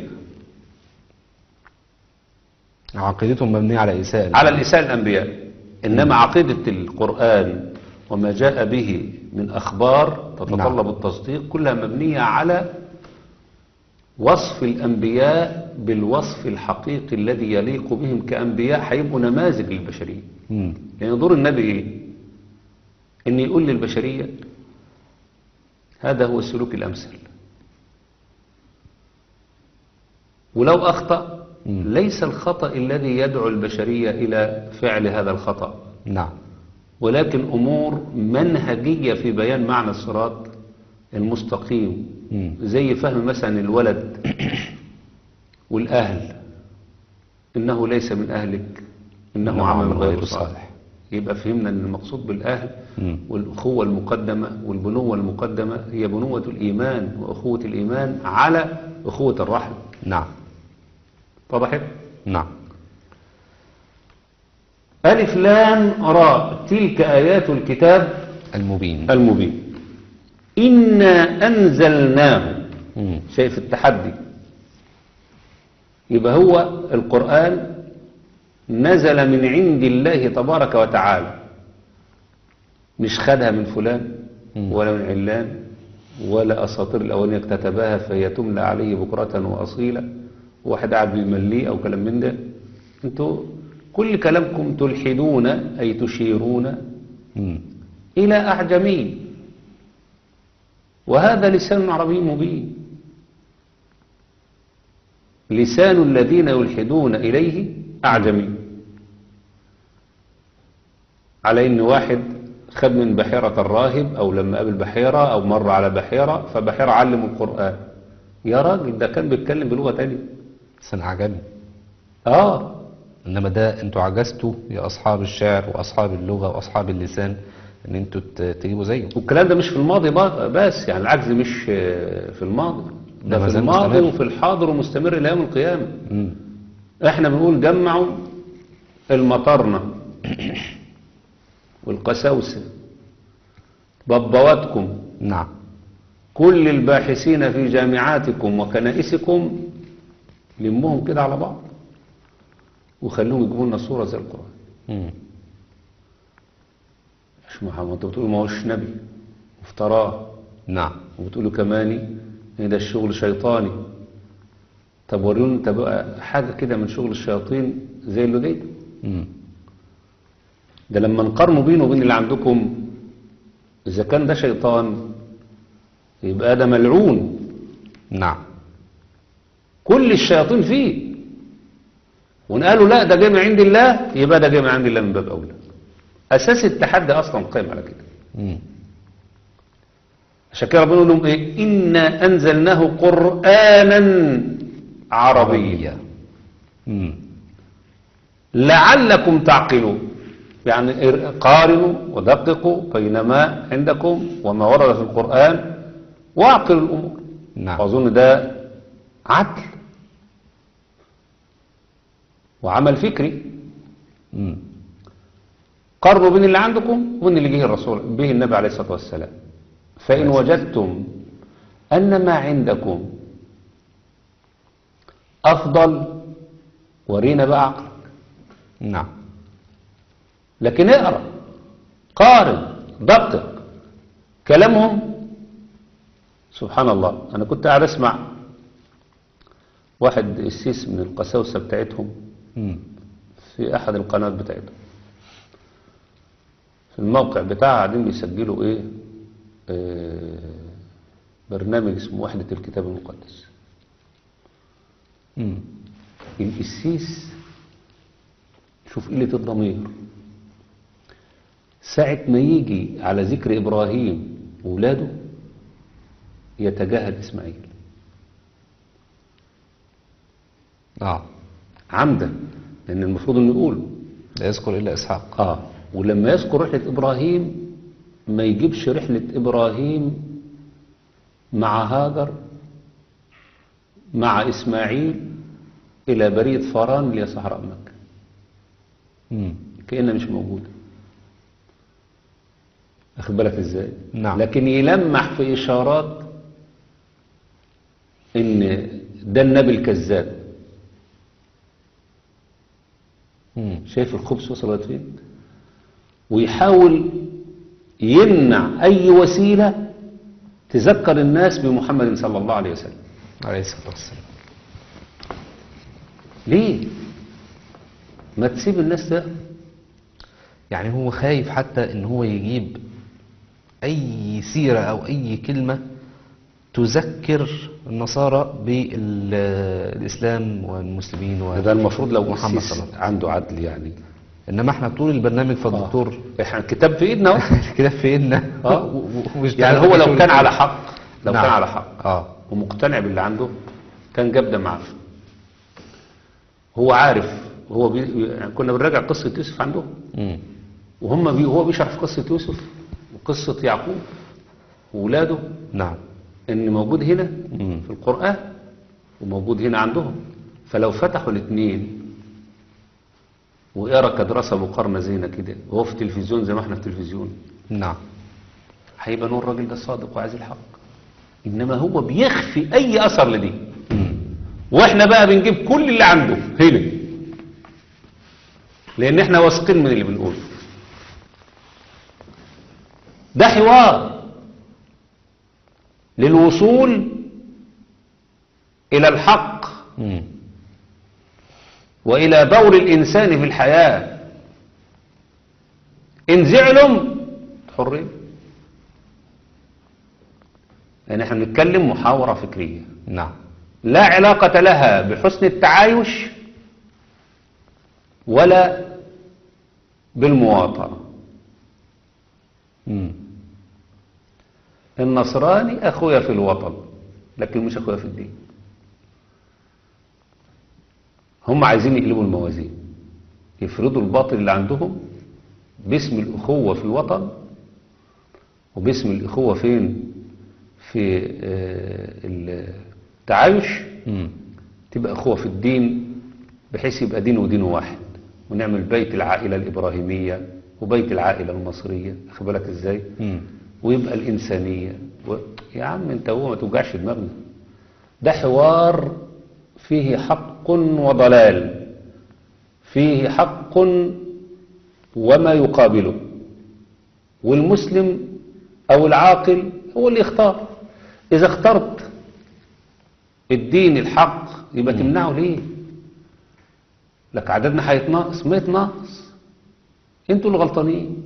عقيدتهم مبنية على إساءة على الإساءة الأنبياء. إنما عقيدة القرآن وما جاء به من أخبار تتطلب نعم. التصديق كلها مبنية على وصف الأنبياء بالوصف الحقيقي الذي يليق بهم كأنبياء، هيبقوا نماذج للبشرية. مم. يعني دور النبي إيه؟ إن يقول للبشرية هذا هو السلوك الأمثل، ولو أخطأ مم. ليس الخطأ الذي يدعو البشرية إلى فعل هذا الخطأ، نعم. ولكن أمور منهجية في بيان معنى الصراط المستقيم، مم. زي فهم مثلا الولد والأهل، إنه ليس من أهلك إنه إنه عمل عمل غير غير صالح. صالح. يبقى فهمنا أن المقصود بالأهل مم. والأخوة المقدمة والبنوة المقدمة هي بنوة الإيمان وأخوة الإيمان على أخوة الرحم. نعم. طبعا. نعم. ألف لام راء تلك آيات الكتاب المبين. المبين. إنا أنزلناه. مم. شايف التحدي؟ يبقى هو القرآن نزل من عند الله تبارك وتعالى، مش خدها من فلان مم. ولا من علان ولا أساطير الأولين اكتتباها فهي تملى عليه بكرة وأصيلا، واحد قاعد بيمليه أو كلام من ده. انتوا كل كلامكم تلحدون أي تشيرون مم. إلى أعجمي، وهذا لسان عربي مبين. لسان الذين يلحدون إليه أعجمي، على إن واحد خد من بحيرة الراهب أو لما قابل بحيرة أو مر على بحيرة فبحيرة علم القرآن. يا راجل ده كان بيتكلم بلغة تانية. لسان أعجمي. آه إنما ده أنتوا عجزتوا يا أصحاب الشعر وأصحاب اللغة وأصحاب اللسان إن أنتوا ت- تجيبوا زيه. والكلام ده مش في الماضي بس، يعني العجز مش في الماضي، ده ده ما في زال الماضي مستمر. وفي الحاضر ومستمر إلى يوم القيامة. مم. احنا بنقول جمعوا المطرنة والقساوسة ضبواتكم نعم. كل الباحثين في جامعاتكم وكنائسكم، لمهم كده على بعض وخلوهم يجيبوا لنا صورة زي القرآن. مم. مش محمد انتوا بتقولوا ما هوش نبي افتراه، نعم. وبتقولوا كماني ان ده الشغل شيطاني. طب وريون انت بقى حاجة كده من شغل الشياطين زي اللي دي. مم. ده لما نقارنوا بينه وبين اللي عندكم، إذا كان ده شيطان يبقى ده ملعون. نعم. كل الشياطين فيه، ونقالوا لا ده جاي من عند الله، يبقى ده جاي من عند الله من باب أولى. أساس التحدي أصلا قائم على كده. مم. عشان كده ربنا يقول لهم إيه؟ إنا أنزلناه قرآنا عربيا مم. لعلكم تعقلون. يعني قارنوا ودققوا بين ما عندكم وما ورد في القرآن واعقلوا الأمور. نعم. وأظن ده عقل وعمل فكري. مم. قارنوا بين اللي عندكم وبين اللي جه الرسول به النبي عليه الصلاة والسلام. فإن وجدتم أن ما عندكم أفضل ورينا بقى عقلك. نعم. لكن اقرأ قارن دقق كلامهم. سبحان الله، أنا كنت قاعد أسمع واحد السيس من القساوسة بتاعتهم مم. في أحد القنوات بتاعتهم، في الموقع بتاعها قاعدين بيسجلوا إيه آه برنامج اسمه وحدة الكتاب المقدس. مم. القسيس شوف قلة الضمير ساعة ما يجي على ذكر إبراهيم وولاده يتجاهل إسماعيل اه عمدا، لأن المفروض أنه يقول لا يذكر إلا إسحاق. آه ولما يذكر رحلة إبراهيم ما يجيبش رحلة إبراهيم مع هاجر مع إسماعيل إلى برية فاران اللي هي صحراء مكة، مم. كأنها مش موجودة. أخد بالك إزاي؟ نعم. لكن يلمح في إشارات إن ده النبي الكذاب. مم. شايف الخبز وصلت فين؟ ويحاول يمنع أي وسيلة تذكر الناس بمحمد صلى الله عليه وسلم. عليه الصلاة والسلام. ليه؟ ما تسيب الناس ده. يعني هو خايف حتى ان هو يجيب اي سيرة او اي كلمة تذكر النصارى بالاسلام والمسلمين ده المفروض لو محمد قسيس صلى الله عليه وسلم. عنده عدل يعني. انما احنا طول البرنامج فالدكتور احنا الكتاب في ايدنا اهو. كده في ايدنا. آه. و- و- ومش يعني دخلنا هو في لو شغل كان على التاني. حق لو نعم. كان على حق اه ومقتنع باللي عنده كان جاب ده معاه. هو عارف هو بي... يعني كنا بنراجع قصة يوسف عنده مم. وهم بي... هو بيشرح في قصة يوسف وقصة يعقوب وولاده نعم. ان موجود هنا مم. في القرآن وموجود هنا عندهم. فلو فتحوا الاثنين وقرا كدراسة مقارنة زينا كده وهو في التلفزيون زي ما احنا في التلفزيون نعم. هيبقى نور الراجل ده صادق وعايز الحق. انما هو بيخفي اي اثر لدي. مم. واحنا بقى بنجيب كل اللي عنده هنا لان احنا واثقين من اللي بنقوله. ده حوار للوصول الى الحق مم. والى دور الانسان في الحياة. ان زعلهم حرين. يعني احنا بنتكلم محاورة فكرية نعم. لا علاقة لها بحسن التعايش ولا بالمواطنة. مم. النصراني أخويا في الوطن لكن مش أخويا في الدين. هم عايزين يقلبوا الموازين يفرضوا الباطل اللي عندهم باسم الأخوة في الوطن وباسم الأخوة فين في آه، التعايش مم. تبقى أخوة في الدين بحيث يبقى دين ودين واحد ونعمل بيت العائلة الإبراهيمية وبيت العائلة المصرية. أخد بالك إزاي؟ مم. ويبقى الإنسانية و... يا عم انت هو ما توجعش دماغنا. ده حوار فيه حق وضلال فيه حق وما يقابله والمسلم أو العاقل هو اللي يختار. إذا اخترت الدين الحق يبقى تمنعه ليه؟ لك عددنا هيتناقص ما يتناقص. انتوا اللي غلطانين.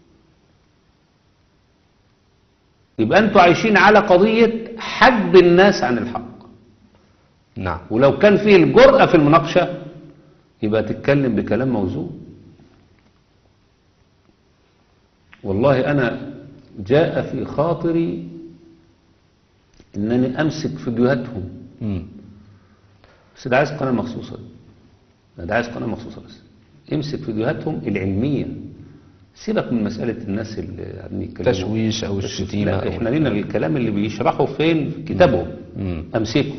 يبقى انتوا عايشين على قضية حجب الناس عن الحق. نعم. ولو كان فيه الجرأة في المناقشة يبقى تتكلم بكلام موزون. والله أنا جاء في خاطري أنني أمسك فيديوهاتهم مم. بس ده عايز قناة مخصوصة. ده عايز قناة مخصوصة بس امسك فيديوهاتهم العلمية. سيبك من مسألة الناس اللي قاعدين يتكلموا تشويش او الشتيمة لا أو احنا لينا الكلام اللي بيشرحه فين في كتابهم. مم. امسكه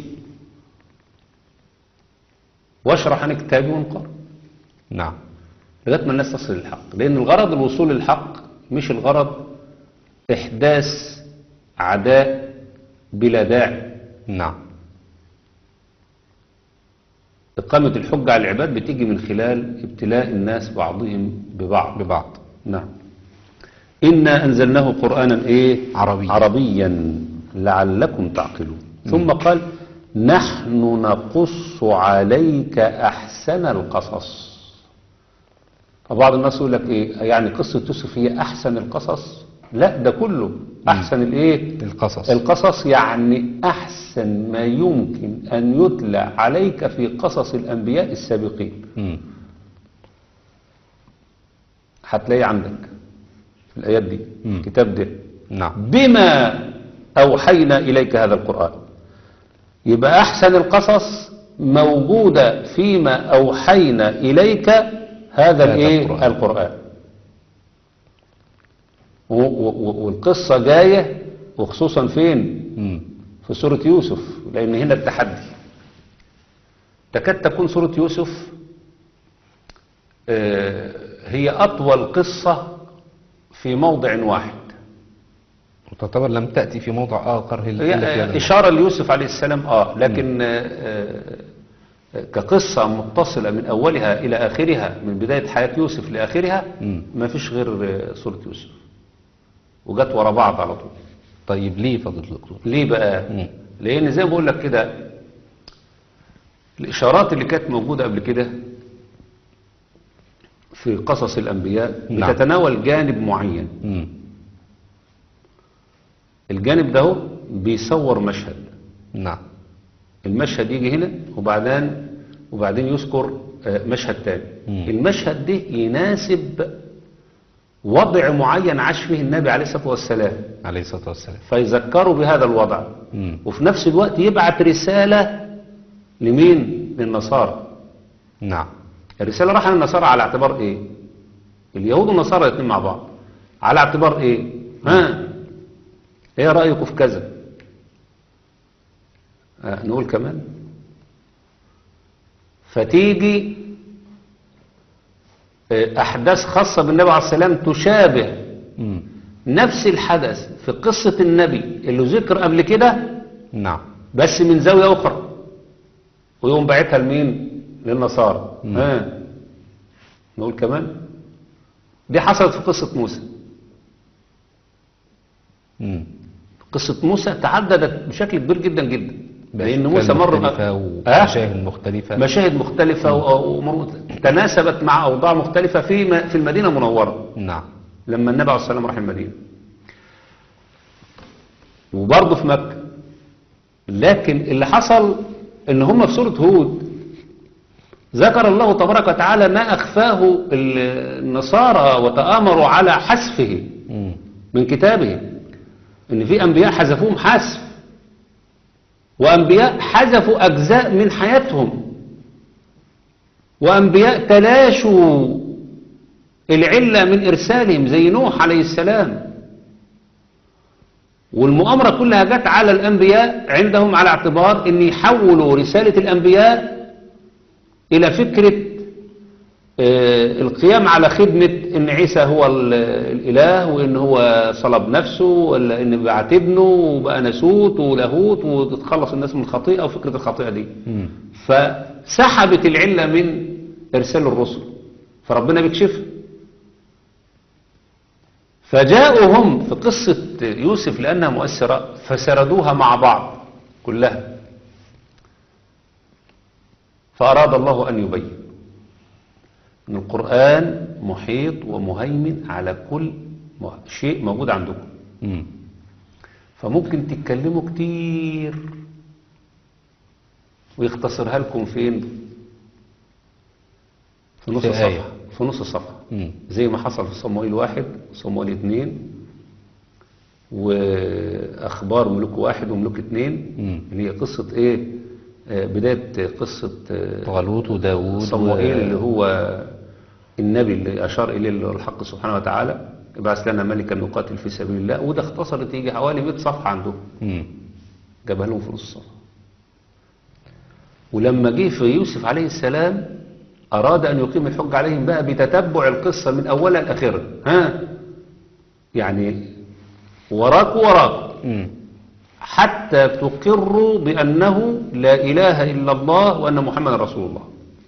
واشرح عن كتابي ونقرأ نعم. لغايه ما الناس تصل للحق. لان الغرض الوصول للحق مش الغرض احداث عداء بلا داعي. نعم. إقامة الحجة على العباد بتيجي من خلال ابتلاء الناس بعضهم ببعض. ببعض. نعم. إنا أنزلناه قرآنا إيه؟ عربيا. عربيا لعلكم تعقلون. ثم قال نحن نقص عليك أحسن القصص. فبعض الناس يقول لك إيه؟ يعني قصة يوسف هي أحسن القصص؟ لا ده كله احسن الايه القصص. القصص، يعني احسن ما يمكن ان يتلى عليك في قصص الانبياء السابقين. مم. هتلاقي عندك في الايات دي مم. الكتاب ده نعم. بما اوحينا اليك هذا القرآن. يبقى احسن القصص موجودة فيما اوحينا اليك هذا الايه القرآن. القرآن. و- و- والقصة جاية وخصوصا فين؟ مم. في سورة يوسف، لأن هنا التحدي. تكاد تكون سورة يوسف آه، هي أطول قصة في موضع واحد. وتعتبر لم تأتي في موضع آخر إلا هي في هذا آه، الموضع. إشارة ليوسف عليه السلام آه لكن آه، آه، كقصة متصلة من أولها إلى آخرها، من بداية حياة يوسف لآخرها مم. ما فيش غير آه، سورة يوسف، وجت ورا بعض على طول. طيب ليه فضل الدكتور؟ ليه بقى؟ مم. لأن زي ما بقول لك كده الإشارات اللي كانت موجودة قبل كده في قصص الأنبياء نعم. بتتناول جانب معين. مم. الجانب ده هو بيصور مشهد، نعم. المشهد يجي هنا وبعدين وبعدين يذكر آه، مشهد تاني. مم. المشهد ده يناسب وضع معين عاش فيه النبي عليه الصلاة والسلام، عليه الصلاة والسلام. فيذكروا بهذا الوضع، مم. وفي نفس الوقت يبعت رسالة لمين؟ للنصارى. نعم. الرسالة راح للنصارى على اعتبار ايه؟ اليهود والنصارى الاثنين مع بعض، على اعتبار ايه؟ ها؟ ايه رأيكم في كذا؟ آه نقول كمان فتيجي آه، احداث خاصة بالنبي عليه السلام تشابه مم. نفس الحدث في قصة النبي اللي ذكر قبل كده، نعم. بس من زاوية اخرى، ويقوم باعتها لمين؟ للنصارى. مم. ها نقول كمان دي حصلت في قصة موسى. مم. قصة موسى تعددت بشكل كبير جدا جدا، لأن موسى بأشكال مر مختلفة آه؟ ومشاهد مختلفة. مشاهد مختلفة و- ومر تناسبت مع أوضاع مختلفة في م- في المدينة المنورة نعم. لما النبي عليه الصلاة والسلام راح المدينة، وبرضه في مكة. لكن اللي حصل ان هم في سورة هود ذكر الله تبارك وتعالى ما أخفاه النصارى وتآمروا على حذفه مم. من كتابه، ان في انبياء حذفوهم حذف، وانبياء حذفوا اجزاء من حياتهم، وانبياء تلاشوا العلة من ارسالهم زي نوح عليه السلام. والمؤامرة كلها جت على الانبياء عندهم على اعتبار ان يحولوا رسالة الانبياء الى فكرة آه، القيام على خدمة ان عيسى هو ال- الاله، وان هو صلب نفسه، ولا ان بعت ابنه وبقى ناسوت ولاهوت وتتخلص الناس من الخطيئة وفكرة الخطيئة دي. مم. فسحبت العلة من ارسال الرسل، فربنا بيكشفها. فجاءوا هم في قصة يوسف لأنها مؤثرة فسردوها مع بعض كلها، فأراد الله أن يبين أن القرآن محيط ومهيمن على كل شيء موجود عندكم، مم. فممكن تتكلموا كتير ويختصرها لكم فين؟ في نص في آية. صفحة، في نص صفحة، مم. زي ما حصل في صموئيل واحد وصموئيل اتنين وأخبار ملوك واحد وملوك اتنين، مم. اللي هي قصة ايه؟ آه، بداية قصة آه، طالوت وداوود صموئيل و- اللي هو النبي اللي أشار إليه الحق سبحانه وتعالى، ابعث لنا ملكا نقاتل في سبيل الله، وده اختصرت يجي حوالي مئة صفحة عندهم، مم. جابها لهم في نص صفحة. ولما جه في يوسف عليه السلام أراد أن يقيم الحج عليهم بقى بتتبع القصة من أولها لآخرها، ها يعني وراك وراك مم. حتى تقروا بأنه لا إله إلا الله وأن محمد رسول الله.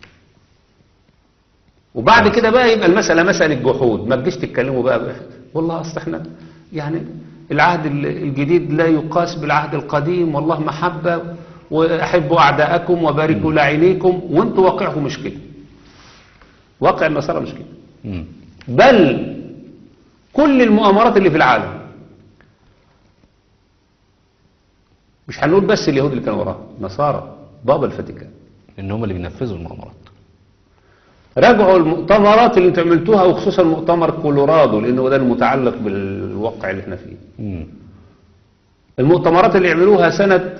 وبعد كده بقى يبقى المسألة مسألة جحود، ما تجيش تتكلموا بقى, بقى والله أصل احنا يعني العهد الجديد لا يقاس بالعهد القديم، والله محبة وأحبوا أعداءكم وباركوا لعينيكم، وانتوا واقعكم مش كده، واقع النصارى مش كده، مم. بل كل المؤامرات اللي في العالم، مش هنقول بس اليهود اللي كانوا وراها، نصارى بابا الفاتيكان، ان هم اللي بينفذوا المؤامرات. راجعوا المؤتمرات اللي انتوا عملتوها، وخصوصا مؤتمر كولورادو لانه ده المتعلق بالواقع اللي احنا فيه. مم. المؤتمرات اللي عملوها سنة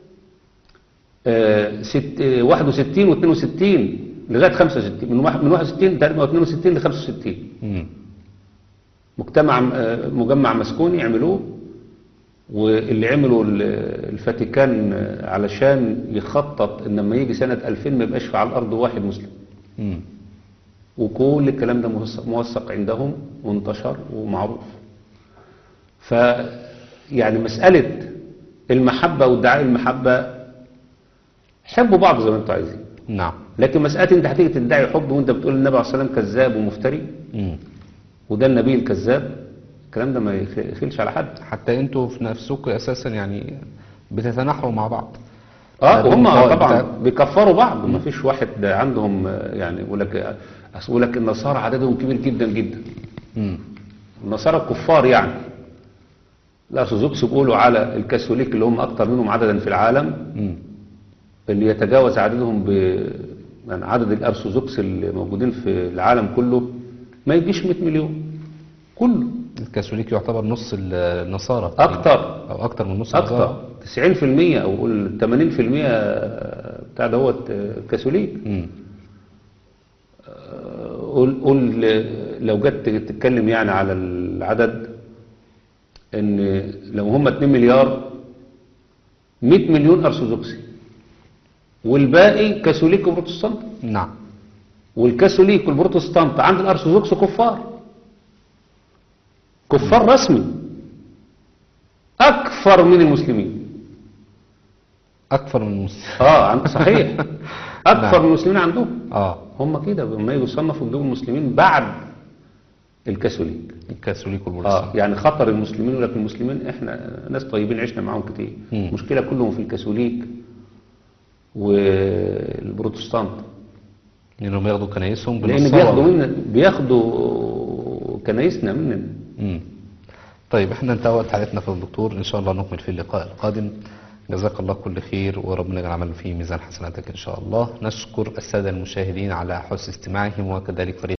آه، ست- آه، واحد وستين واثنين وستين لغاية خمسة وستين، من واحد- من واحد وستين تقريبا واثنين وستين ل خمسة وستين، مم. مجتمع آه، مجمع مسكوني عملوه، واللي عملوا ال- الفاتيكان آه، علشان يخطط ان لما يجي سنة ألفين ما يبقاش على الارض واحد مسلم. مم. وكل الكلام ده موثق موثق عندهم وانتشر ومعروف. ف يعني مسألة المحبة وادعاء المحبة، حبوا بعض زي ما انتوا عايزين، نعم. لكن مسألة انت هتيجي تدعي حب وانت بتقول النبي عليه الصلاة والسلام كذاب ومفتري مم. وده النبي الكذاب، الكلام ده ما يخيلش على حد. حتى انتوا في نفسكم اساسا يعني بتتناحروا مع بعض. اه ده وهم بالقائد طبعا بتاع- بيكفروا بعض، ما فيش واحد عندهم آه، يعني يقول لك أصل يقول لك النصارى عددهم كبير جدا جدا، مم. النصارى الكفار يعني. الارثوذكس بيقولوا على الكاثوليك اللي هم اكتر منهم عددا في العالم، مم. اللي يتجاوز عددهم ب يعني عدد الارثوذكس اللي موجودين في العالم كله ما يجيش مئة مليون كله، الكاثوليك يعتبر نص النصارى اكتر او اكتر من نص النصارى. اكتر تسعين في المية او قول ثمانين في المية بتاع دوت كاثوليك. مم. قول قول لو جت تتكلم يعني على العدد، ان لو هم اتنين مليار مئة مليون ارثوذكسي والباقي كاثوليك وبروتستانت، نعم. والكاثوليك والبروتستانت عند الارثوذكس كفار كفار رسمي اكثر من المسلمين. اكثر من المسلمين. اه عن- صحيح اكثر نعم. من المسلمين عندهم. اه هم كده لما يجوا يصنفوا جدول المسلمين بعد الكاثوليك. الكاثوليك اه والبروتستانت. يعني خطر المسلمين، ولكن المسلمين احنا ناس طيبين عشنا معاهم كتير. مم. مشكلة كلهم في الكاثوليك والبروتستانت، انهم ياخدوا كنايسهم لان بالنصارى. بياخدوا منا بياخدوا كنايسنا مننا. مم. طيب احنا انتهت حلقتنا في الدكتور، ان شاء الله نكمل في اللقاء القادم. جزاك الله كل خير وربنا يجعل عمل في ميزان حسناتك ان شاء الله. نشكر السادة المشاهدين على حسن استماعهم وكذلك فريق